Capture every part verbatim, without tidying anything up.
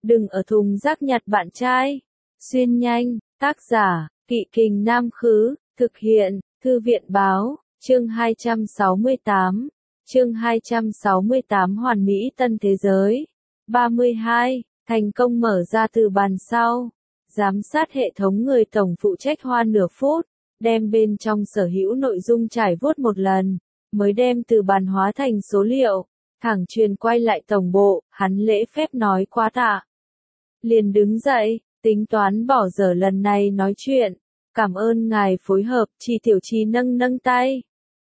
Đừng ở thùng rác nhặt bạn trai. Xuyên nhanh, tác giả, Kỵ Kình Nam Khứ, thực hiện, Thư viện Báo, chương hai trăm sáu mươi tám, chương hai trăm sáu mươi tám Hoàn Mỹ Tân Thế Giới. ba mươi hai, thành công mở ra từ bàn sau. Giám sát hệ thống người tổng phụ trách hoa nửa phút, đem bên trong sở hữu nội dung trải vuốt một lần, mới đem từ bàn hóa thành số liệu, thẳng truyền quay lại tổng bộ, hắn lễ phép nói quá tạ. Liền đứng dậy, tính toán bỏ dở lần này nói chuyện, cảm ơn ngài phối hợp, Trì Tiểu Trì nâng nâng tay.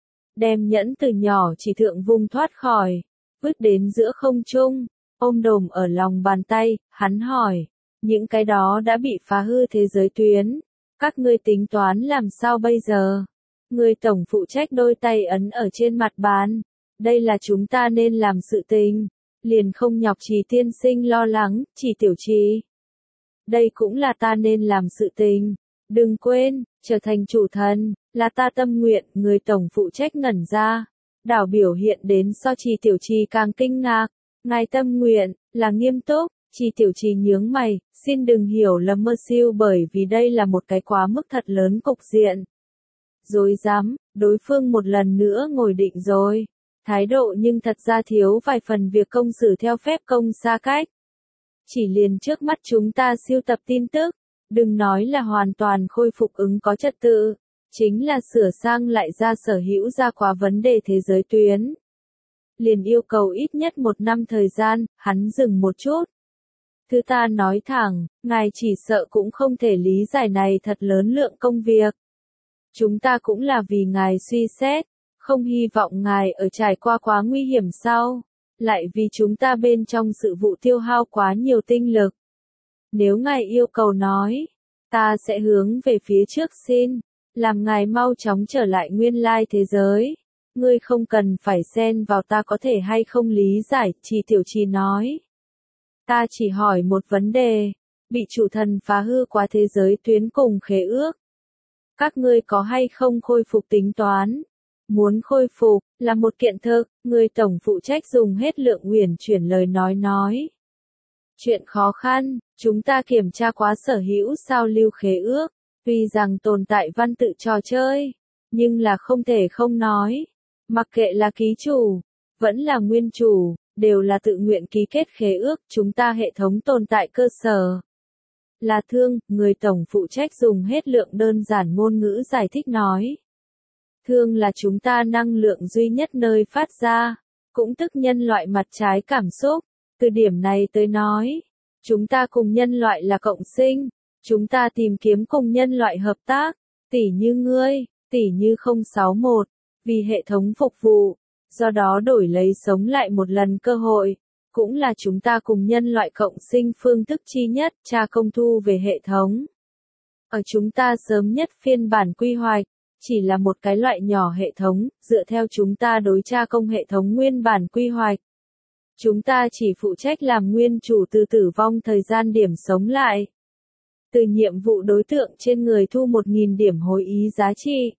Đem nhẫn từ nhỏ chỉ thượng vung thoát khỏi, vứt đến giữa không trung, ôm đồm ở lòng bàn tay, hắn hỏi, những cái đó đã bị phá hư thế giới tuyến, các ngươi tính toán làm sao bây giờ? Người tổng phụ trách đôi tay ấn ở trên mặt bàn, đây là chúng ta nên làm sự tình, liền không nhọc Trì tiên sinh lo lắng, Trì Tiểu Trì. Đây cũng là ta nên làm sự tình, đừng quên, trở thành chủ thần, là ta tâm nguyện, người tổng phụ trách ngẩn ra, đảo biểu hiện đến so Trì Tiểu Trì càng kinh ngạc, ngài tâm nguyện, là nghiêm túc. Trì Tiểu Trì nhướng mày, xin đừng hiểu lầm mơ siêu bởi vì đây là một cái quá mức thật lớn cục diện. Dối dám, đối phương một lần nữa ngồi định rồi. Thái độ nhưng thật ra thiếu vài phần việc công xử theo phép công xa cách. Chỉ liền trước mắt chúng ta siêu tập tin tức, đừng nói là hoàn toàn khôi phục ứng có trật tự, chính là sửa sang lại ra sở hữu ra quá vấn đề thế giới tuyến. Liền yêu cầu ít nhất một năm thời gian, hắn dừng một chút. Thứ ta nói thẳng, ngài chỉ sợ cũng không thể lý giải này thật lớn lượng công việc. Chúng ta cũng là vì ngài suy xét, không hy vọng ngài ở trải qua quá nguy hiểm sau, lại vì chúng ta bên trong sự vụ tiêu hao quá nhiều tinh lực. Nếu ngài yêu cầu nói, ta sẽ hướng về phía trước xin, làm ngài mau chóng trở lại nguyên lai thế giới. Ngươi không cần phải xen vào ta có thể hay không lý giải, Trì Tiểu Trì nói. Ta chỉ hỏi một vấn đề, bị chủ thần phá hư quá thế giới tuyến cùng khế ước. Các ngươi có hay không khôi phục tính toán? Muốn khôi phục, là một kiện thực, người tổng phụ trách dùng hết lượng uyển chuyển lời nói nói. Chuyện khó khăn, chúng ta kiểm tra quá sở hữu sao lưu khế ước, tuy rằng tồn tại văn tự trò chơi, nhưng là không thể không nói. Mặc kệ là ký chủ, vẫn là nguyên chủ, đều là tự nguyện ký kết khế ước, chúng ta hệ thống tồn tại cơ sở. Là thương, người tổng phụ trách dùng hết lượng đơn giản ngôn ngữ giải thích nói. Thương là chúng ta năng lượng duy nhất nơi phát ra, cũng tức nhân loại mặt trái cảm xúc, từ điểm này tới nói. Chúng ta cùng nhân loại là cộng sinh, chúng ta tìm kiếm cùng nhân loại hợp tác, tỉ như ngươi, tỉ như không sáu một, vì hệ thống phục vụ. Do đó đổi lấy sống lại một lần cơ hội, cũng là chúng ta cùng nhân loại cộng sinh phương thức chi nhất, tra công thu về hệ thống. Ở chúng ta sớm nhất phiên bản quy hoạch, chỉ là một cái loại nhỏ hệ thống, dựa theo chúng ta đối tra công hệ thống nguyên bản quy hoạch. Chúng ta chỉ phụ trách làm nguyên chủ từ tử vong thời gian điểm sống lại. Từ nhiệm vụ đối tượng trên người thu một nghìn điểm hối ý giá trị.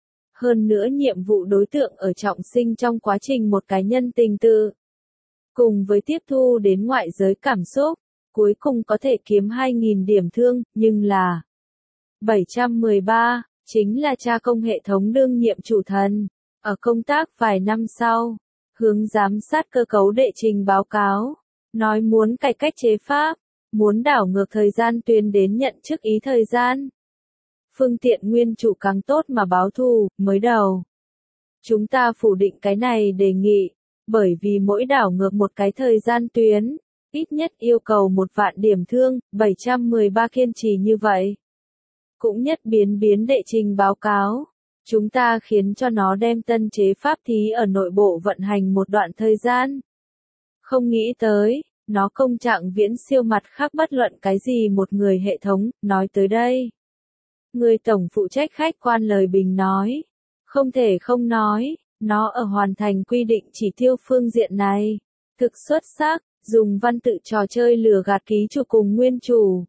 Hơn nữa nhiệm vụ đối tượng ở trọng sinh trong quá trình một cá nhân tình tự. Cùng với tiếp thu đến ngoại giới cảm xúc, cuối cùng có thể kiếm hai nghìn điểm thương, nhưng là bảy trăm mười ba, chính là tra công hệ thống đương nhiệm chủ thần. Ở công tác vài năm sau, hướng giám sát cơ cấu đệ trình báo cáo, nói muốn cải cách chế pháp, muốn đảo ngược thời gian tuyến đến nhận chức ý thời gian. Phương tiện nguyên chủ càng tốt mà báo thù, mới đầu. Chúng ta phủ định cái này đề nghị, bởi vì mỗi đảo ngược một cái thời gian tuyến, ít nhất yêu cầu một vạn điểm thương, bảy trăm mười ba kiên trì như vậy. Cũng nhất biến biến đệ trình báo cáo. Chúng ta khiến cho nó đem tân chế pháp thí ở nội bộ vận hành một đoạn thời gian. Không nghĩ tới, nó công trạng viễn siêu mặt khác bất luận cái gì một người hệ thống, nói tới đây. Người tổng phụ trách khách quan lời bình nói. Không thể không nói, nó ở hoàn thành quy định chỉ tiêu phương diện này. Thực xuất sắc, dùng văn tự trò chơi lừa gạt ký chủ cùng nguyên chủ.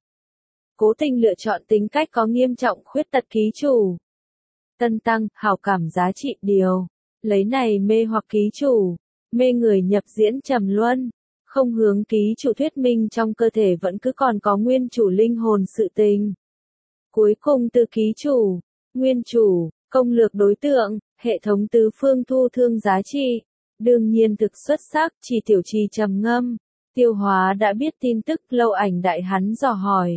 Cố tình lựa chọn tính cách có nghiêm trọng khuyết tật ký chủ. Tân tăng, hảo cảm giá trị điều. Lấy này mê hoặc ký chủ. Mê người nhập diễn trầm luân. không hướng ký chủ thuyết minh trong cơ thể vẫn cứ còn có nguyên chủ linh hồn sự tình. Cuối cùng từ ký chủ, nguyên chủ, công lược đối tượng, hệ thống tứ phương thu thương giá trị. Đương nhiên thực xuất sắc, Chỉ Tiểu Trì trầm ngâm. Tiêu Hóa đã biết tin tức, Lâu Ảnh đại hắn dò hỏi.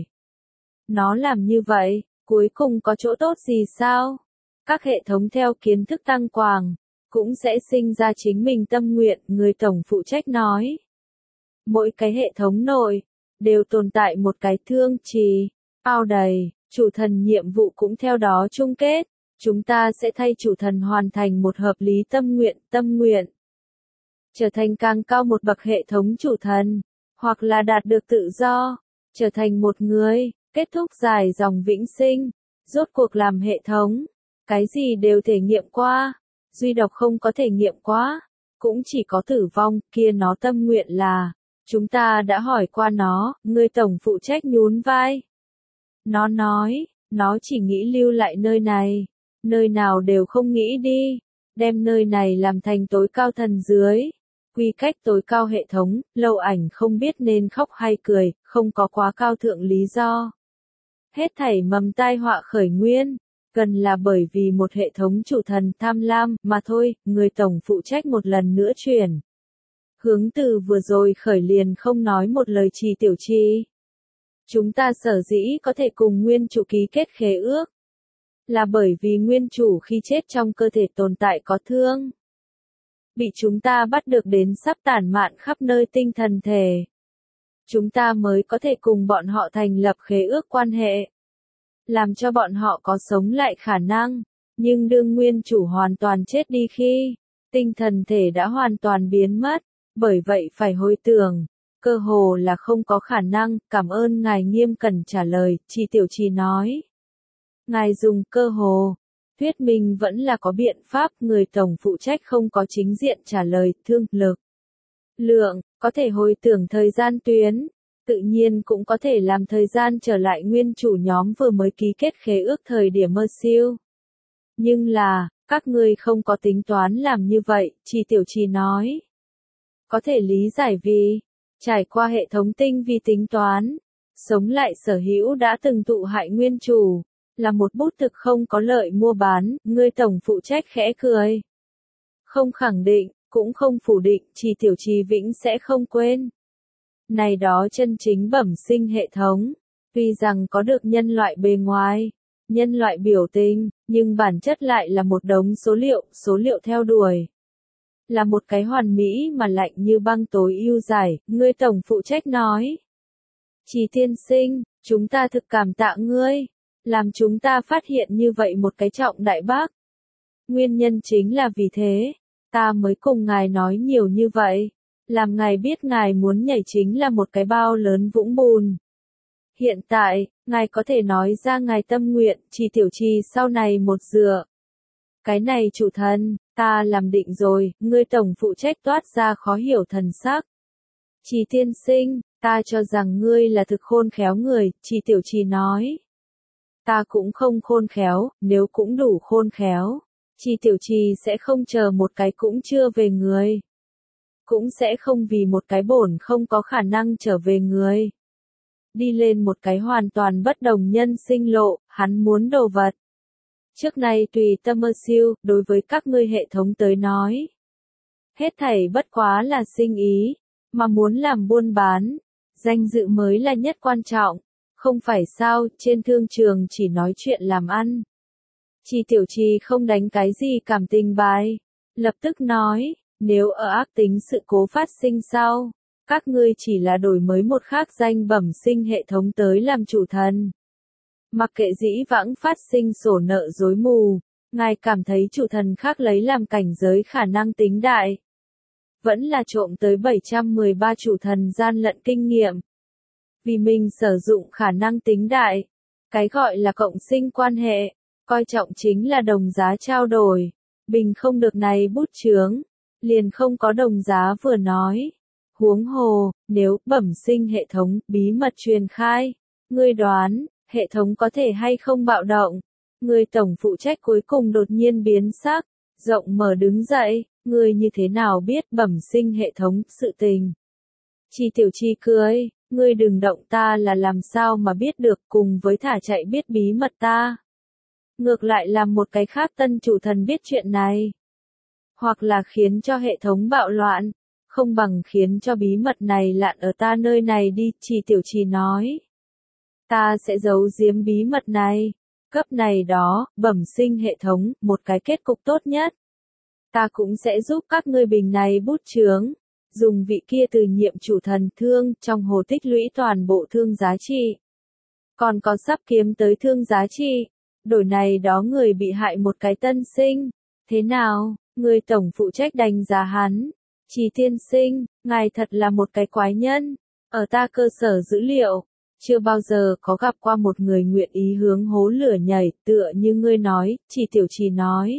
Nó làm như vậy, cuối cùng có chỗ tốt gì sao? Các hệ thống theo kiến thức tăng quàng, cũng sẽ sinh ra chính mình tâm nguyện, người tổng phụ trách nói. Mỗi cái hệ thống nội, đều tồn tại một cái thương trì, ao đầy, chủ thần nhiệm vụ cũng theo đó chung kết. Chúng ta sẽ thay chủ thần hoàn thành một hợp lý tâm nguyện, tâm nguyện. Trở thành càng cao một bậc hệ thống chủ thần, hoặc là đạt được tự do, trở thành một người, kết thúc dài dòng vĩnh sinh, rốt cuộc làm hệ thống. Cái gì đều thể nghiệm qua, duy độc không có thể nghiệm quá, cũng chỉ có tử vong, kia nó tâm nguyện là, chúng ta đã hỏi qua nó, người tổng phụ trách nhún vai. Nó nói, nó chỉ nghĩ lưu lại nơi này, nơi nào đều không nghĩ đi, đem nơi này làm thành tối cao thần dưới. Quy cách tối cao hệ thống, Lâu Ảnh không biết nên khóc hay cười, không có quá cao thượng lý do. Hết thảy mầm tai họa khởi nguyên, cần là bởi vì một hệ thống chủ thần tham lam, mà thôi, người tổng phụ trách một lần nữa chuyển. Hướng từ vừa rồi khởi liền không nói một lời. Trì Tiểu Trì. Chúng ta sở dĩ có thể cùng nguyên chủ ký kết khế ước, là bởi vì nguyên chủ khi chết trong cơ thể tồn tại có thương. Bị chúng ta bắt được đến sắp tản mạn khắp nơi tinh thần thể. Chúng ta mới có thể cùng bọn họ thành lập khế ước quan hệ. Làm cho bọn họ có sống lại khả năng, nhưng đương nguyên chủ hoàn toàn chết đi khi, tinh thần thể đã hoàn toàn biến mất, bởi vậy phải hồi tưởng, cơ hồ là không có khả năng. Cảm ơn ngài nghiêm cẩn trả lời, Trì Tiểu Trì nói. Ngài dùng cơ hồ, thuyết minh vẫn là có biện pháp, người tổng phụ trách không có chính diện trả lời, thương, lực, lượng, có thể hồi tưởng thời gian tuyến. Tự nhiên cũng có thể làm thời gian trở lại nguyên chủ nhóm vừa mới ký kết khế ước thời điểm mơ siêu. Nhưng là, các ngươi không có tính toán làm như vậy, Trì Tiểu Trì nói. Có thể lý giải vì, trải qua hệ thống tinh vi tính toán, sống lại sở hữu đã từng tụ hại nguyên chủ, là một bút thực không có lợi mua bán, ngươi tổng phụ trách khẽ cười. Không khẳng định, cũng không phủ định, Trì Tiểu Trì vĩnh sẽ không quên. Này đó chân chính bẩm sinh hệ thống, tuy rằng có được nhân loại bề ngoài, nhân loại biểu tình, nhưng bản chất lại là một đống số liệu, số liệu theo đuổi. Là một cái hoàn mỹ mà lạnh như băng tối ưu giải, ngươi tổng phụ trách nói. Trì tiên sinh, chúng ta thực cảm tạ ngươi, làm chúng ta phát hiện như vậy một cái trọng đại bác. Nguyên nhân chính là vì thế, ta mới cùng ngài nói nhiều như vậy. Làm ngài biết ngài muốn nhảy chính là một cái bao lớn vũng bùn. Hiện tại, ngài có thể nói ra ngài tâm nguyện, Trì Tiểu Trì sau này một dựa. Cái này chủ thần, ta làm định rồi, ngươi tổng phụ trách toát ra khó hiểu thần sắc. Trì tiên sinh, ta cho rằng ngươi là thực khôn khéo người, Trì Tiểu Trì nói. Ta cũng không khôn khéo, nếu cũng đủ khôn khéo, Trì Tiểu Trì sẽ không chờ một cái cũng chưa về người. Cũng sẽ không vì một cái bổn không có khả năng trở về người. Đi lên một cái hoàn toàn bất đồng nhân sinh lộ, hắn muốn đồ vật. Trước nay tùy tâm mơ siêu, đối với các ngươi hệ thống tới nói. Hết thảy bất quá là sinh ý, mà muốn làm buôn bán, danh dự mới là nhất quan trọng. Không phải sao, trên thương trường chỉ nói chuyện làm ăn. Trì Tiểu Trì không đánh cái gì cảm tình bài. Lập tức nói. Nếu ở ác tính sự cố phát sinh sau, các ngươi chỉ là đổi mới một khác danh bẩm sinh hệ thống tới làm chủ thần. Mặc kệ dĩ vãng phát sinh sổ nợ rối mù, ngài cảm thấy chủ thần khác lấy làm cảnh giới khả năng tính đại. Vẫn là trộm tới bảy trăm mười ba chủ thần gian lận kinh nghiệm. Vì mình sử dụng khả năng tính đại. Cái gọi là cộng sinh quan hệ, coi trọng chính là đồng giá trao đổi. Bình không được này bút chướng. Liền không có đồng giá vừa nói. Huống hồ, nếu bẩm sinh hệ thống bí mật truyền khai, ngươi đoán, hệ thống có thể hay không bạo động? Người tổng phụ trách cuối cùng đột nhiên biến sắc, rộng mở đứng dậy, ngươi như thế nào biết bẩm sinh hệ thống sự tình? Chi Tiểu Chi cười, ngươi đừng động ta là làm sao mà biết được, cùng với thả chạy biết bí mật ta. Ngược lại làm một cái khác tân chủ thần biết chuyện này. Hoặc là khiến cho hệ thống bạo loạn, không bằng khiến cho bí mật này lạn ở ta nơi này đi, Chi Tiểu Chi nói. Ta sẽ giấu giếm bí mật này. Cấp này đó, bẩm sinh hệ thống, một cái kết cục tốt nhất. Ta cũng sẽ giúp các ngươi bình này bút chướng. Dùng vị kia từ nhiệm chủ thần thương trong hồ tích lũy toàn bộ thương giá trị. Còn có sắp kiếm tới thương giá trị. Đổi này đó người bị hại một cái tân sinh. Thế nào, người tổng phụ trách đánh giá hắn. Chi tiên sinh, ngài thật là một cái quái nhân. Ở ta cơ sở dữ liệu, chưa bao giờ có gặp qua một người nguyện ý hướng hố lửa nhảy, tựa như ngươi nói, Chi Tiểu Chi nói.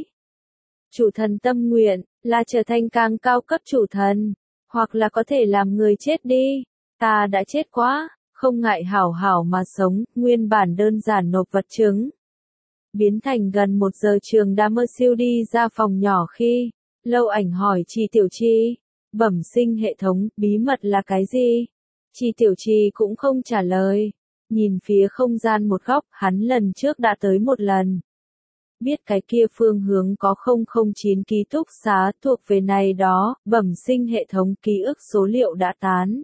Chủ thần tâm nguyện, là trở thành càng cao cấp chủ thần, hoặc là có thể làm người chết đi. Ta đã chết quá, không ngại hảo hảo mà sống, nguyên bản đơn giản nộp vật chứng. Biến thành gần một giờ trường đã mơ siêu đi ra phòng nhỏ khi, Lâu Ảnh hỏi Chi Tiểu Chi, bẩm sinh hệ thống, bí mật là cái gì? Chi Tiểu Chi cũng không trả lời, nhìn phía không gian một góc, hắn lần trước đã tới một lần. Biết cái kia phương hướng có không không chín ký túc xá thuộc về này đó, bẩm sinh hệ thống ký ức số liệu đã tán.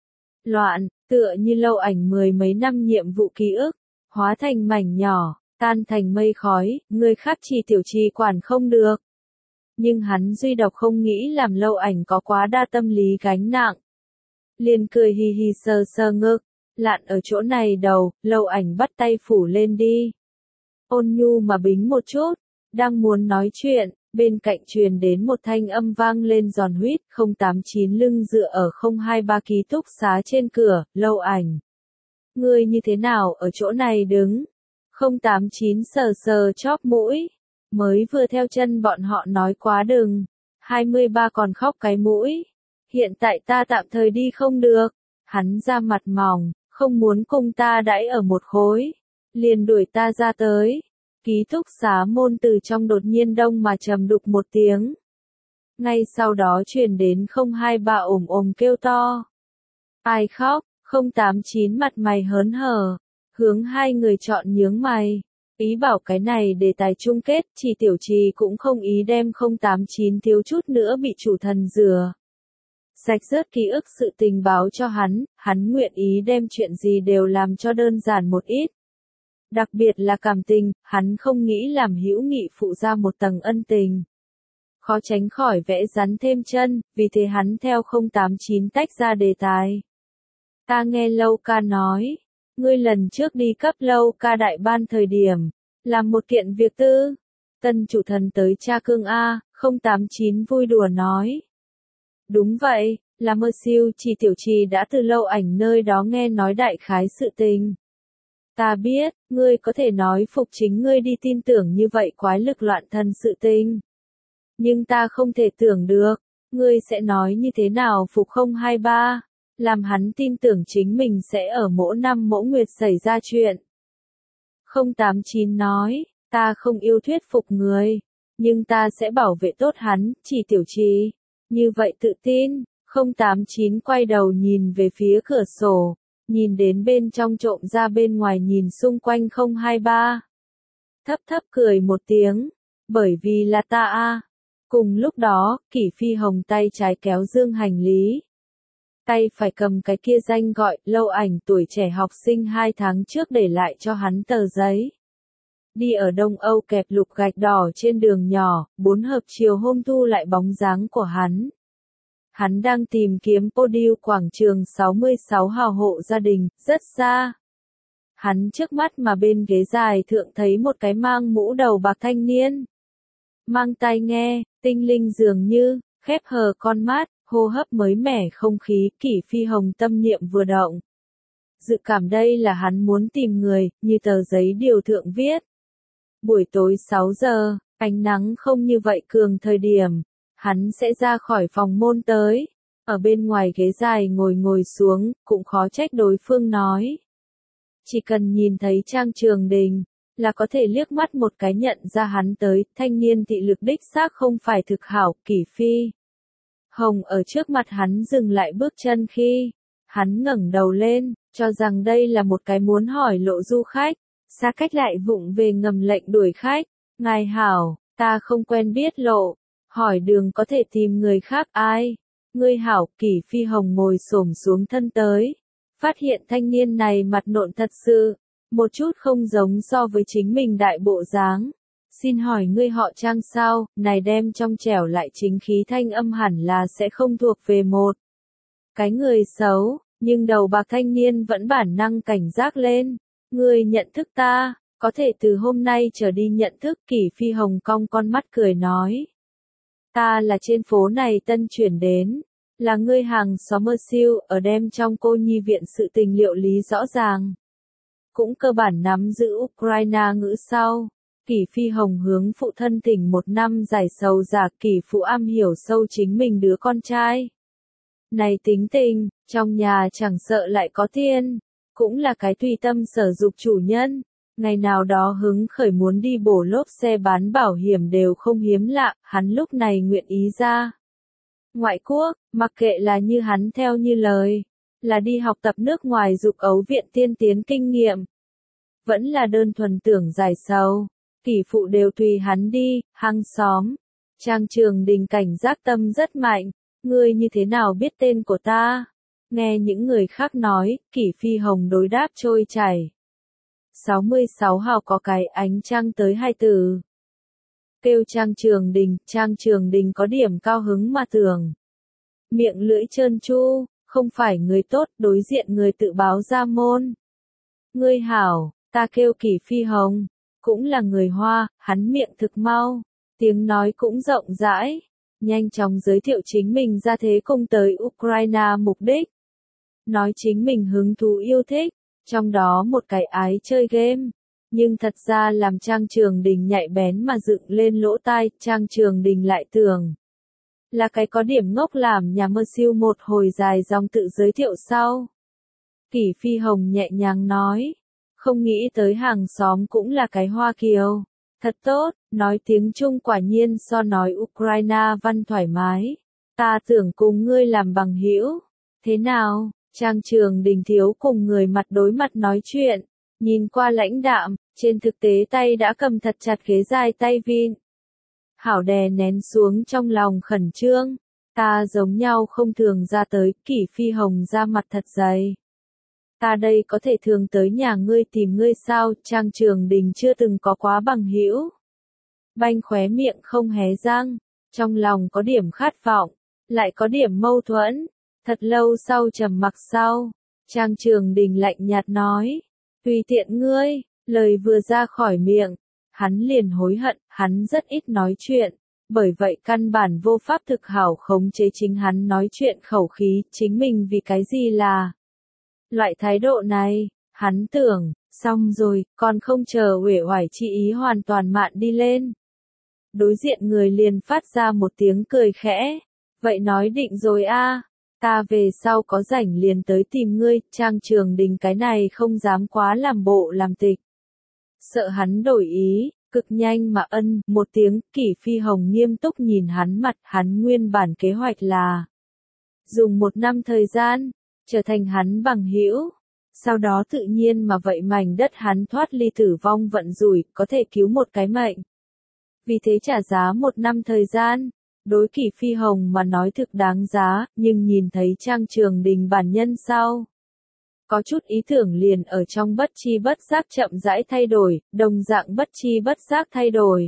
Loạn, tựa như Lâu Ảnh mười mấy năm nhiệm vụ ký ức, hóa thành mảnh nhỏ, tan thành mây khói, người khác Chi Tiểu Chi quản không được. Nhưng hắn duy độc không nghĩ làm Lâu Ảnh có quá đa tâm lý gánh nặng. Liền cười hì hì sờ sờ ngực, lạn ở chỗ này đầu, Lâu Ảnh bắt tay phủ lên đi. Ôn nhu mà bính một chút, đang muốn nói chuyện, bên cạnh truyền đến một thanh âm vang lên giòn huýt, không tám chín lưng dựa ở không hai ba ký túc xá trên cửa, Lâu Ảnh. Ngươi như thế nào ở chỗ này đứng? không tám chín sờ sờ chóp mũi, mới vừa theo chân bọn họ nói quá đừng, hai mươi ba còn khóc cái mũi. Hiện tại ta tạm thời đi không được, hắn ra mặt mỏng, không muốn cùng ta đãi ở một khối, liền đuổi ta ra tới. Ký túc xá môn từ trong đột nhiên đông mà trầm đục một tiếng. Ngay sau đó truyền đến không hai ba ồm ồm kêu to. Ai khóc, không tám chín mặt mày hớn hở, hướng hai người chọn nhướng mày. Ý bảo cái này đề tài chung kết, Chi Tiểu Chi cũng không ý đem không tám chín thiếu chút nữa bị chủ thần rửa. Sạch rớt ký ức sự tình báo cho hắn, hắn nguyện ý đem chuyện gì đều làm cho đơn giản một ít. Đặc biệt là cảm tình, hắn không nghĩ làm hữu nghị phụ ra một tầng ân tình. Khó tránh khỏi vẽ rắn thêm chân, vì thế hắn theo không tám chín tách ra đề tài. Ta nghe Lâu ca nói, ngươi lần trước đi cấp Lâu ca đại ban thời điểm, làm một kiện việc tư. Tân chủ thần tới tra cương A, không tám chín vui đùa nói. Đúng vậy, là mơ siêu, Chi Tiểu Chi đã từ Lâu Ảnh nơi đó nghe nói đại khái sự tình. Ta biết, ngươi có thể nói phục chính ngươi đi tin tưởng như vậy quái lực loạn thần sự tình. Nhưng ta không thể tưởng được, ngươi sẽ nói như thế nào phục không hai ba, làm hắn tin tưởng chính mình sẽ ở mỗi năm mỗi nguyệt xảy ra chuyện. không tám chín nói, ta không yêu thuyết phục người, nhưng ta sẽ bảo vệ tốt hắn, Chi Tiểu Chi. Như vậy tự tin, không tám chín quay đầu nhìn về phía cửa sổ. Nhìn đến bên trong trộm ra bên ngoài nhìn xung quanh không hai ba. Thấp thấp cười một tiếng, bởi vì là ta a. Cùng lúc đó, Kỷ Phi Hồng tay trái kéo dương hành lý. Tay phải cầm cái kia danh gọi, Lâu Ảnh tuổi trẻ học sinh hai tháng trước để lại cho hắn tờ giấy. Đi ở Đông Âu kẹp lục gạch đỏ trên đường nhỏ, bốn hợp chiều hôm thu lại bóng dáng của hắn. Hắn đang tìm kiếm podium quảng trường sáu mươi sáu hào hộ gia đình, rất xa. Hắn trước mắt mà bên ghế dài thượng thấy một cái mang mũ đầu bạc thanh niên. Mang tai nghe, tinh linh dường như, khép hờ con mắt, hô hấp mới mẻ không khí, Kỷ Phi Hồng tâm niệm vừa động. Dự cảm đây là hắn muốn tìm người, như tờ giấy điều thượng viết. Buổi tối sáu giờ, ánh nắng không như vậy cường thời điểm. Hắn sẽ ra khỏi phòng môn tới, ở bên ngoài ghế dài ngồi ngồi xuống, cũng khó trách đối phương nói. Chỉ cần nhìn thấy Trang Trường Đình, là có thể liếc mắt một cái nhận ra hắn tới, thanh niên thị lực đích xác không phải thực hảo, Kỷ Phi Hồng ở trước mặt hắn dừng lại bước chân khi, Hắn ngẩng đầu lên, cho rằng đây là một cái muốn hỏi lộ du khách, xa cách lại vụng về ngầm lệnh đuổi khách. Ngài hảo, ta không quen biết lộ, hỏi đường có thể tìm người khác ai. Ngươi hảo, Kỷ Phi Hồng ngồi xổm xuống thân tới, phát hiện thanh niên này mặt nộn thật sự, một chút không giống so với chính mình đại bộ dáng. Xin hỏi ngươi họ Trang sao? Này đem trong trẻo lại chính khí thanh âm hẳn là sẽ không thuộc về một cái người xấu, nhưng đầu bạc thanh niên vẫn bản năng cảnh giác lên. Ngươi nhận thức ta, có thể từ hôm nay trở đi nhận thức. Kỷ Phi Hồng cong con mắt cười nói. Ta là trên phố này tân chuyển đến, là ngươi hàng xóm mơ siêu, ở đem trong cô nhi viện sự tình liệu lý rõ ràng. Cũng cơ bản nắm giữ Ukraine ngữ sau. Kỷ Phi Hồng hướng phụ thân thỉnh một năm giải sầu giả. Kỷ phụ am hiểu sâu chính mình đứa con trai này tính tình, trong nhà chẳng sợ lại có tiền, cũng là cái tùy tâm sở dục chủ nhân. Ngày nào đó hứng khởi muốn đi bổ lốp xe bán bảo hiểm đều không hiếm lạ, hắn lúc này nguyện ý ra ngoại quốc, mặc kệ là như hắn theo như lời, là đi học tập nước ngoài dục ấu viện tiên tiến kinh nghiệm, vẫn là đơn thuần tưởng giải sầu, Kỷ phụ đều tùy hắn đi. Hàng xóm Trang Trường Đình cảnh giác tâm rất mạnh. Ngươi như thế nào biết tên của ta? Nghe những người khác nói, Kỷ Phi Hồng đối đáp trôi chảy. sáu mươi sáu hào có cái ánh trăng tới hai từ. Kêu Trang Trường Đình, Trang Trường Đình có điểm cao hứng mà tưởng. Miệng lưỡi trơn tru, không phải người tốt, đối diện người tự báo ra môn. Ngươi hảo, ta kêu Kỷ Phi Hồng, cũng là người Hoa, hắn miệng thực mau, tiếng nói cũng rộng rãi. Nhanh chóng giới thiệu chính mình ra thế cùng tới Ukraine mục đích. Nói chính mình hứng thú yêu thích, trong đó một cái ái chơi game. Nhưng thật ra làm Trang Trường Đình nhạy bén mà dựng lên lỗ tai. Trang Trường Đình lại tưởng là cái có điểm ngốc làm nhà mơ siêu một hồi dài dòng tự giới thiệu sau. Kỷ Phi Hồng nhẹ nhàng nói, không nghĩ tới hàng xóm cũng là cái Hoa Kiều. Thật tốt, nói tiếng Trung quả nhiên so nói Ukraine văn thoải mái. Ta tưởng cùng ngươi làm bằng hữu. Thế nào? Trang Trường Đình thiếu cùng người mặt đối mặt nói chuyện, nhìn qua lãnh đạm, trên thực tế tay đã cầm thật chặt ghế dài tay vịn. Hảo đè nén xuống trong lòng khẩn trương. Ta giống nhau không thường ra tới. Kỷ Phi Hồng ra mặt thật dày. Ta đây có thể thường tới nhà ngươi tìm ngươi sao? Trang Trường Đình chưa từng có quá bằng hữu. Banh khóe miệng không hé răng, trong lòng có điểm khát vọng, lại có điểm mâu thuẫn. Thật lâu sau trầm mặc sau, Trang Trường Đình lạnh nhạt nói, tùy tiện ngươi. Lời vừa ra khỏi miệng, hắn liền hối hận. Hắn rất ít nói chuyện, bởi vậy căn bản vô pháp thực hảo khống chế chính hắn nói chuyện khẩu khí. Chính mình vì cái gì là loại thái độ này, hắn tưởng, xong rồi, còn không chờ uể oải chi ý hoàn toàn mạn đi lên. Đối diện người liền phát ra một tiếng cười khẽ, vậy nói định rồi a, ta về sau có rảnh liền tới tìm ngươi. Trang Trường Đình cái này không dám quá làm bộ làm tịch. Sợ hắn đổi ý, cực nhanh mà ân một tiếng. Kỷ Phi Hồng nghiêm túc nhìn hắn mặt. Hắn nguyên bản kế hoạch là dùng một năm thời gian trở thành hắn bằng hữu, sau đó tự nhiên mà vậy mảnh đất hắn thoát ly tử vong vận rủi, có thể cứu một cái mệnh. Vì thế trả giá một năm thời gian, đối Kỷ Phi Hồng mà nói thực đáng giá. Nhưng nhìn thấy Trang Trường Đình bản nhân sau, có chút ý tưởng liền ở trong bất chi bất giác chậm rãi thay đổi, đồng dạng bất chi bất giác thay đổi.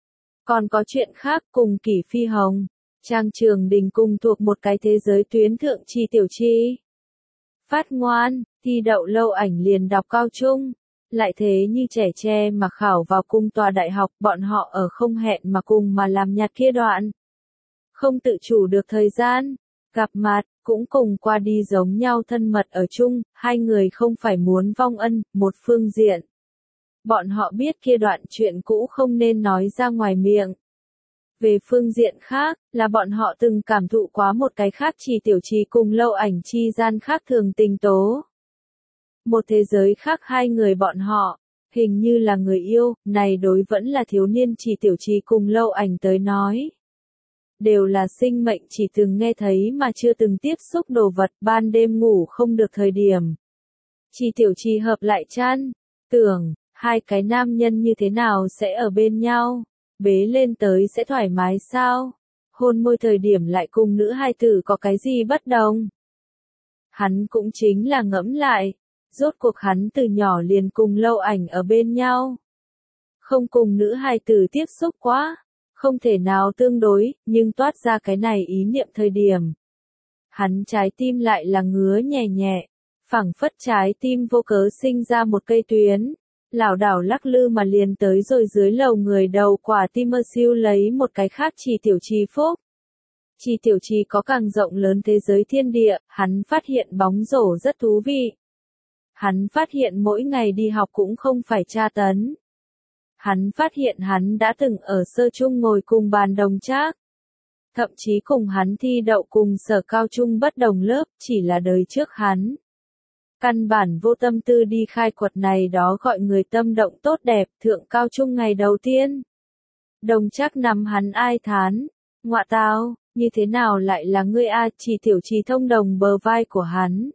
Còn có chuyện khác. Cùng Kỷ Phi Hồng, Trang Trường Đình cùng thuộc một cái thế giới tuyến thượng. Chi Tiểu Chi phát ngoan, thi đậu lâu ảnh liền đọc cao trung, lại thế như trẻ tre mà khảo vào cung tòa đại học. Bọn họ ở không hẹn mà cùng mà làm nhạt kia đoạn, không tự chủ được thời gian gặp mặt, cũng cùng qua đi giống nhau thân mật ở chung. Hai người không phải muốn vong ân. Một phương diện, bọn họ biết kia đoạn chuyện cũ không nên nói ra ngoài miệng. Về phương diện khác, là bọn họ từng cảm thụ quá một cái khác. Chỉ Tiểu Trì cùng lâu ảnh chi gian khác thường tình tố. Một thế giới khác. Hai người bọn họ, hình như là người yêu, này đối vẫn là thiếu niên Chỉ Tiểu Trì cùng lâu ảnh tới nói. đều là sinh mệnh chỉ từng nghe thấy mà chưa từng tiếp xúc đồ vật, ban đêm ngủ không được thời điểm. Chi Tiểu Chi hợp lại chăn, tưởng, hai cái nam nhân như thế nào sẽ ở bên nhau, bế lên tới sẽ thoải mái sao, hôn môi thời điểm lại cùng nữ hài tử có cái gì bất đồng. Hắn cũng chính là ngẫm lại, rốt cuộc hắn từ nhỏ liền cùng Lâu Ảnh ở bên nhau. Không cùng nữ hài tử tiếp xúc quá, không thể nào tương đối, nhưng toát ra cái này ý niệm thời điểm. Hắn trái tim lại là ngứa nhẹ nhẹ, phảng phất trái tim vô cớ sinh ra một cây tuyến, lảo đảo lắc lư mà liền tới rồi dưới lầu người đầu quả tim mơ siêu lấy một cái khác Chi Tiểu Chi phúc. Chi Tiểu Chi có càng rộng lớn thế giới thiên địa, hắn phát hiện bóng rổ rất thú vị. Hắn phát hiện mỗi ngày đi học cũng không phải tra tấn. Hắn phát hiện hắn đã từng ở sơ trung ngồi cùng bàn đồng trác. Thậm chí cùng hắn thi đậu cùng sở cao trung bất đồng lớp, chỉ là đời trước hắn. Căn bản vô tâm tư đi khai quật này đó gọi người tâm động tốt đẹp, thượng cao trung ngày đầu tiên. Đồng trác nằm hắn ai thán, ngọa tao, như thế nào lại là ngươi a? Chỉ Tiểu Chi thông đồng bờ vai của hắn.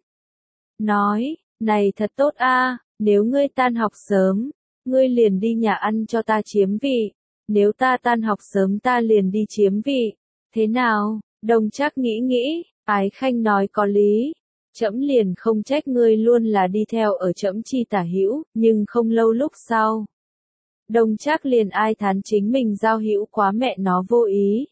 Nói, này thật tốt a, nếu ngươi tan học sớm, ngươi liền đi nhà ăn cho ta chiếm vị, nếu ta tan học sớm ta liền đi chiếm vị, thế nào? Đồng trác nghĩ nghĩ, ái khanh nói có lý, trẫm liền không trách ngươi luôn là đi theo ở trẫm chi tả hữu, nhưng không lâu lúc sau. Đồng trác liền ai thán chính mình giao hữu quá mẹ nó vô ý.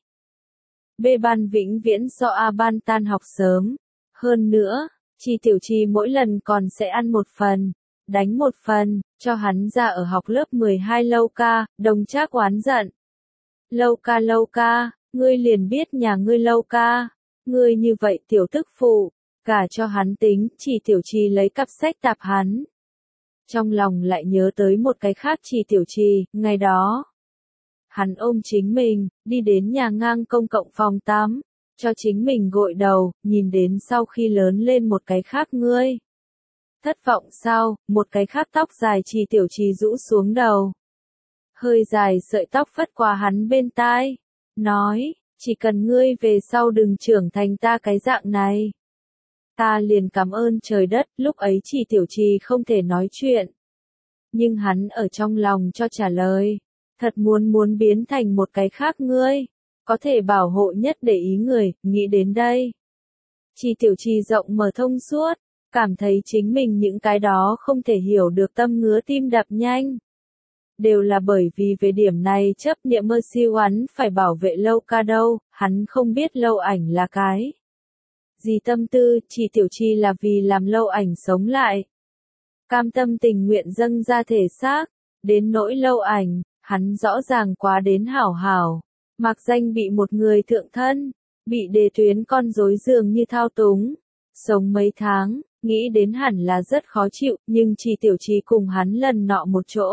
B ban vĩnh viễn do A ban tan học sớm, hơn nữa, Chi Tiểu Chi mỗi lần còn sẽ ăn một phần, đánh một phần, cho hắn ra ở học lớp mười hai Lâu ca, đồng trác oán giận. Lâu ca Lâu ca, ngươi liền biết nhà ngươi Lâu ca, ngươi như vậy tiểu tức phụ, cả cho hắn tính, Chi Tiểu Chi lấy cặp sách tạp hắn. Trong lòng lại nhớ tới một cái khác Chi Tiểu Chi, ngày đó. Hắn ôm chính mình, đi đến nhà ngang công cộng phòng tắm, cho chính mình gội đầu, nhìn đến sau khi lớn lên một cái khác ngươi. Thất vọng sao, một cái khác tóc dài Chi Tiểu Chi rũ xuống đầu. Hơi dài sợi tóc phất qua hắn bên tai, nói, chỉ cần ngươi về sau đừng trưởng thành ta cái dạng này. Ta liền cảm ơn trời đất, lúc ấy Chi Tiểu Chi không thể nói chuyện. Nhưng hắn ở trong lòng cho trả lời, thật muốn muốn biến thành một cái khác ngươi, có thể bảo hộ nhất để ý người, nghĩ đến đây. Chi Tiểu Chi rộng mở thông suốt, cảm thấy chính mình những cái đó không thể hiểu được tâm ngứa tim đập nhanh. Đều là bởi vì về điểm này chấp niệm mơ siêu hắn phải bảo vệ Lâu ca đâu, hắn không biết Lâu Ảnh là cái. Gì tâm tư, Chi Tiểu Chi là vì làm Lâu Ảnh sống lại. Cam tâm tình nguyện dâng ra thể xác, đến nỗi Lâu Ảnh, hắn rõ ràng quá đến hảo hảo. Mặc danh bị một người thượng thân, bị đề tuyến con rối dường như thao túng. Sống mấy tháng, nghĩ đến hẳn là rất khó chịu, nhưng Chi Tiểu Chi cùng hắn lần nọ một chỗ.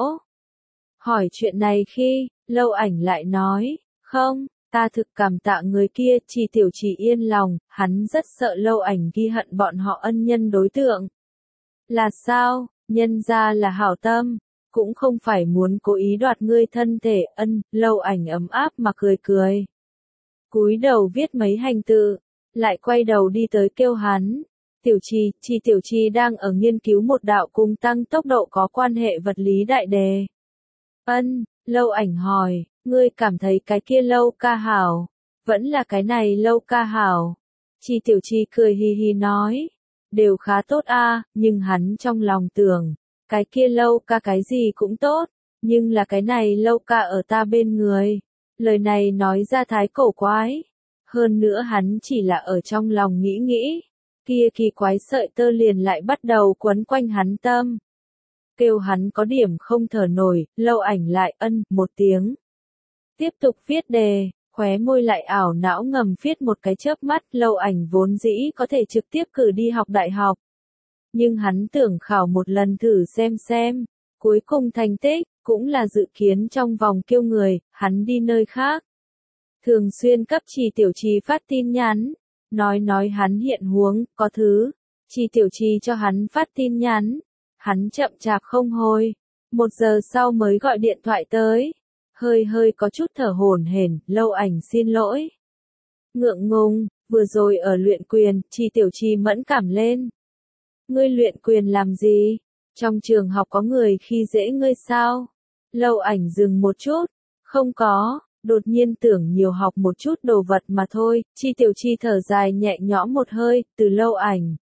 Hỏi chuyện này khi, Lâu Ảnh lại nói, không, ta thực cảm tạ người kia, Chi Tiểu Chi yên lòng, hắn rất sợ Lâu Ảnh ghi hận bọn họ ân nhân đối tượng. Là sao, nhân ra là hảo tâm, cũng không phải muốn cố ý đoạt ngươi thân thể, ân, Lâu Ảnh ấm áp mà cười cười. Cúi đầu viết mấy hành tự, lại quay đầu đi tới kêu hắn. Tiểu Chi, Chi Tiểu Chi đang ở nghiên cứu một đạo cùng tăng tốc độ có quan hệ vật lý đại đề. Ân, Lâu Ảnh hỏi, ngươi cảm thấy cái kia Lâu ca hảo, vẫn là cái này Lâu ca hảo. Chi Tiểu Chi cười hì hì nói, đều khá tốt a, nhưng hắn trong lòng tưởng, cái kia Lâu ca cái gì cũng tốt, nhưng là cái này Lâu ca ở ta bên người. Lời này nói ra thái cổ quái. Hơn nữa hắn chỉ là ở trong lòng nghĩ nghĩ, kia kỳ quái sợi tơ liền lại bắt đầu quấn quanh hắn tâm. Kêu hắn có điểm không thở nổi, Lâu Ảnh lại ân một tiếng. Tiếp tục viết đề, khóe môi lại ảo não ngầm viết một cái chớp mắt, Lâu Ảnh vốn dĩ có thể trực tiếp cử đi học đại học. Nhưng hắn tưởng khảo một lần thử xem xem, cuối cùng thành tích, cũng là dự kiến trong vòng kêu người, hắn đi nơi khác. Thường xuyên cấp Chi Tiểu Chi phát tin nhắn, nói nói hắn hiện huống, có thứ. Chi Tiểu Chi cho hắn phát tin nhắn, hắn chậm chạp không hồi, một giờ sau mới gọi điện thoại tới, hơi hơi có chút thở hổn hển, Lâu Ảnh xin lỗi. Ngượng ngùng, vừa rồi ở luyện quyền, Chi Tiểu Chi mẫn cảm lên. Ngươi luyện quyền làm gì? Trong trường học có người khi dễ ngươi sao? Lâu Ảnh dừng một chút. Không có, đột nhiên tưởng nhiều học một chút đồ vật mà thôi. Chi Tiểu Chi thở dài nhẹ nhõm một hơi, từ Lâu Ảnh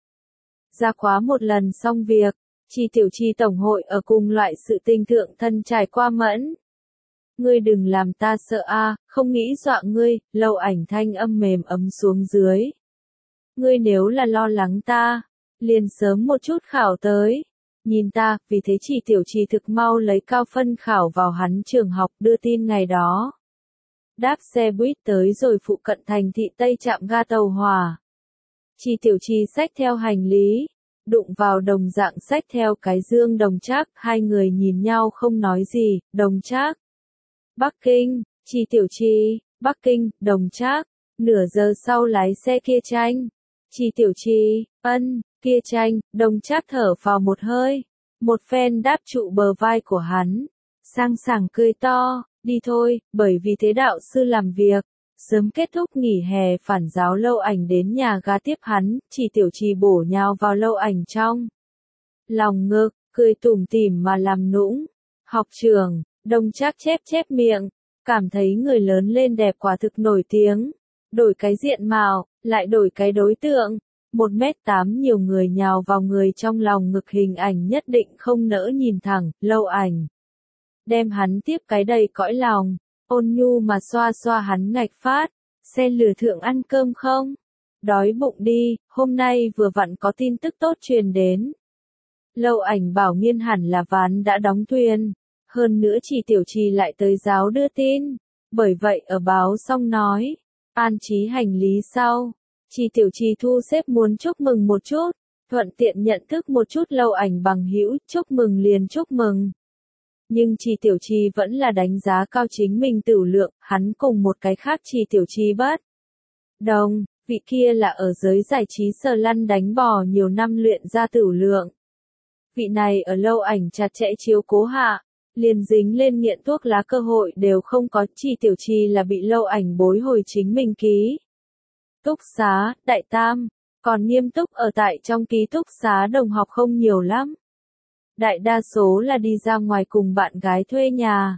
ra khóa một lần xong việc. Chi Tiểu Chi tổng hội ở cùng loại sự tình thượng thân trải qua mẫn. Ngươi đừng làm ta sợ a, không nghĩ dọa ngươi. Lâu Ảnh thanh âm mềm ấm xuống dưới. Ngươi nếu là lo lắng ta, liền sớm một chút khảo tới. Nhìn ta, vì thế Chi Tiểu Chi thực mau lấy cao phân khảo vào hắn trường học, đưa tin ngày đó. Đáp xe buýt tới rồi phụ cận thành thị Tây trạm ga tàu hỏa. Chi Tiểu Chi xách theo hành lý, đụng vào đồng dạng xách theo cái dương Đồng Trác, hai người nhìn nhau không nói gì. Đồng Trác, Bắc Kinh. Chi Tiểu Chi, Bắc Kinh. Đồng Trác, nửa giờ sau lái xe kia tranh. Chi Tiểu Chi, ân, kia tranh. Đồng Trác thở vào một hơi, một phen đáp trụ bờ vai của hắn, sang sảng cười to, đi thôi. Bởi vì thế đạo sư làm việc sớm kết thúc nghỉ hè, phản giáo Lâu Ảnh đến nhà ga tiếp hắn. Chi Tiểu Chi bổ nhào vào Lâu Ảnh trong lòng ngực, cười tủm tỉm mà làm nũng. Học trường. Đồng Trác chép chép miệng, cảm thấy người lớn lên đẹp quả thực nổi tiếng. Đổi cái diện mạo, lại đổi cái đối tượng. Một mét tám nhiều người nhào vào người trong lòng ngực, hình ảnh nhất định không nỡ nhìn thẳng. Lâu Ảnh đem hắn tiếp cái đầy cõi lòng, ôn nhu mà xoa xoa hắn ngạch phát. Xe lửa thượng ăn cơm không? Đói bụng đi, hôm nay vừa vặn có tin tức tốt truyền đến. Lâu Ảnh bảo Miên hẳn là ván đã đóng thuyền. Hơn nữa Chi Tiểu Chi lại tới giáo đưa tin. Bởi vậy ở báo xong nói, an trí hành lý sau. Chi Tiểu Chi thu xếp muốn chúc mừng một chút, thuận tiện nhận thức một chút Lâu Ảnh bằng hữu, chúc mừng liền chúc mừng. Nhưng Chi Tiểu Chi vẫn là đánh giá cao chính mình tửu lượng, hắn cùng một cái khác Chi Tiểu Chi bất đồng, vị kia là ở giới giải trí sờ lăn đánh bò nhiều năm luyện ra tửu lượng. Vị này ở Lâu Ảnh chặt chẽ chiếu cố hạ, liền dính lên nghiện thuốc lá cơ hội đều không có. Chi Tiểu Chi là bị Lâu Ảnh bối hồi chính mình ký túc xá, đại tam, còn nghiêm túc ở tại trong ký túc xá đồng học không nhiều lắm. Đại đa số là đi ra ngoài cùng bạn gái thuê nhà.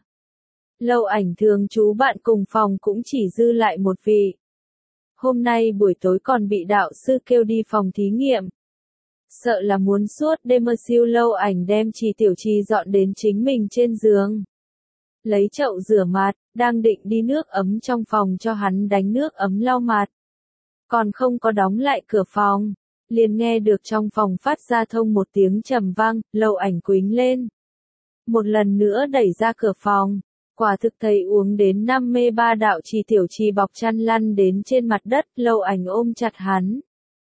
Lâu Ảnh thường trú bạn cùng phòng cũng chỉ dư lại một vị. Hôm nay buổi tối còn bị đạo sư kêu đi phòng thí nghiệm. Sợ là muốn suốt đêm mơ siêu. Lâu Ảnh đem Chi Tiểu Chi dọn đến chính mình trên giường. Lấy chậu rửa mặt, đang định đi nước ấm trong phòng cho hắn đánh nước ấm lau mặt. Còn không có đóng lại cửa phòng, liền nghe được trong phòng phát ra thông một tiếng trầm vang. Lâu Ảnh quĩnh lên, một lần nữa đẩy ra cửa phòng. Quả thực thấy uống đến năm mê ba đạo. Chi Tiểu Chi bọc chăn lăn đến trên mặt đất. Lâu Ảnh ôm chặt hắn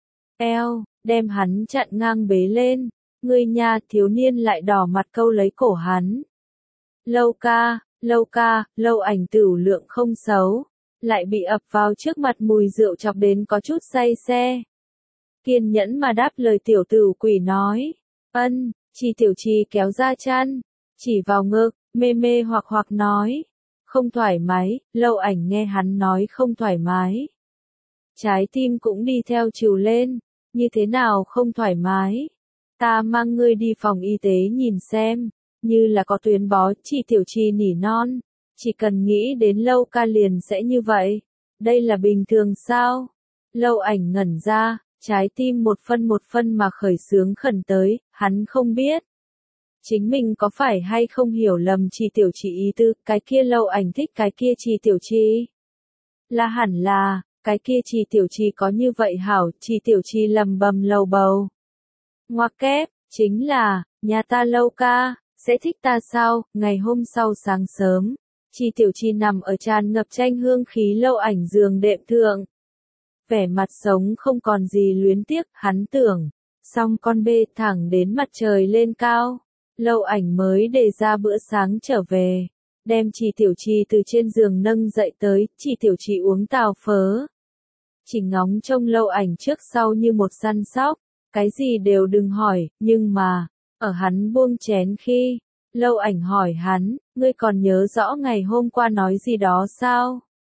eo, đem hắn chặn ngang bế lên. Ngươi nha, thiếu niên lại đỏ mặt câu lấy cổ hắn. Lâu ca, Lâu ca. Lâu Ảnh tửu lượng không xấu, lại bị ập vào trước mặt mùi rượu chọc đến có chút say xe. Kiên nhẫn mà đáp lời tiểu tử quỷ nói. Ân. Chi Tiểu Chi kéo ra chăn, chỉ vào ngực, mê mê hoặc hoặc nói. Không thoải mái. Lâu Ảnh nghe hắn nói không thoải mái, trái tim cũng đi theo trìu lên. Như thế nào không thoải mái? Ta mang ngươi đi phòng y tế nhìn xem, như là có tuyến bó. Chi Tiểu Chi nỉ non, chỉ cần nghĩ đến Lâu ca liền sẽ như vậy. Đây là bình thường sao? Lâu Ảnh ngẩn ra, trái tim một phân một phân mà khởi xướng khẩn tới. Hắn không biết chính mình có phải hay không hiểu lầm Chi Tiểu Chi ý tư. Cái kia Lâu Ảnh thích cái kia Chi Tiểu Chi, là hẳn là cái kia Chi Tiểu Chi có như vậy hảo. Chi Tiểu Chi lầm bầm lầu bầu. Ngoặc kép, chính là, nhà ta Lâu ca sẽ thích ta sao? Ngày hôm sau sáng sớm, Chi Tiểu Chi nằm ở tràn ngập tranh hương khí Lâu Ảnh giường đệm thượng. Vẻ mặt sống không còn gì luyến tiếc. Hắn tưởng, xong con bê thẳng đến mặt trời lên cao. Lâu Ảnh mới đề ra bữa sáng trở về, đem Chi Tiểu Chi từ trên giường nâng dậy tới. Chi Tiểu Chi uống tàu phớ, chỉ ngóng trông Lâu Ảnh trước sau như một săn sóc, cái gì đều đừng hỏi. Nhưng mà, ở hắn buông chén khi, Lâu Ảnh hỏi hắn, ngươi còn nhớ rõ ngày hôm qua nói gì đó sao?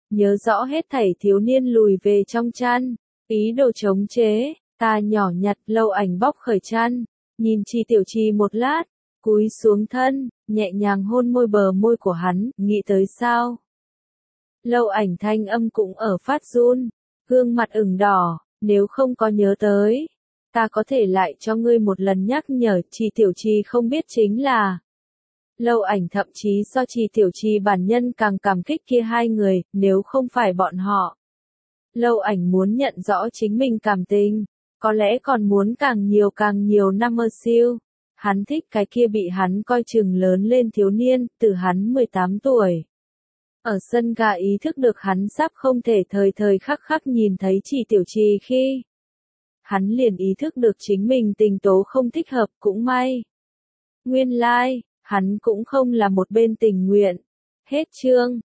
nhớ rõ hết thảy thiếu niên lùi về trong chăn, ý đồ chống chế, ta nhỏ nhặt Lâu Ảnh bóc khởi chăn, nhìn Chi Tiểu Chi một lát, cúi xuống thân, nhẹ nhàng hôn môi bờ môi của hắn, nghĩ tới sao? Lâu Ảnh thanh âm cũng ở phát run, gương mặt ửng đỏ, nếu không có nhớ tới, ta có thể lại cho ngươi một lần nhắc nhở. Chi Tiểu Chi không biết chính là Lâu Ảnh thậm chí so Chi Tiểu Chi bản nhân càng cảm kích kia hai người, nếu không phải bọn họ. Lâu Ảnh muốn nhận rõ chính mình cảm tình, có lẽ còn muốn càng nhiều càng nhiều năm mơ siêu. Hắn thích cái kia bị hắn coi chừng lớn lên thiếu niên, từ hắn mười tám tuổi. Ở sân ga ý thức được hắn sắp không thể thời thời khắc khắc nhìn thấy Chi Tiểu Chi khi. Hắn liền ý thức được chính mình tình tố không thích hợp, cũng may. Nguyên lai, like, hắn cũng không là một bên tình nguyện. Hết chương.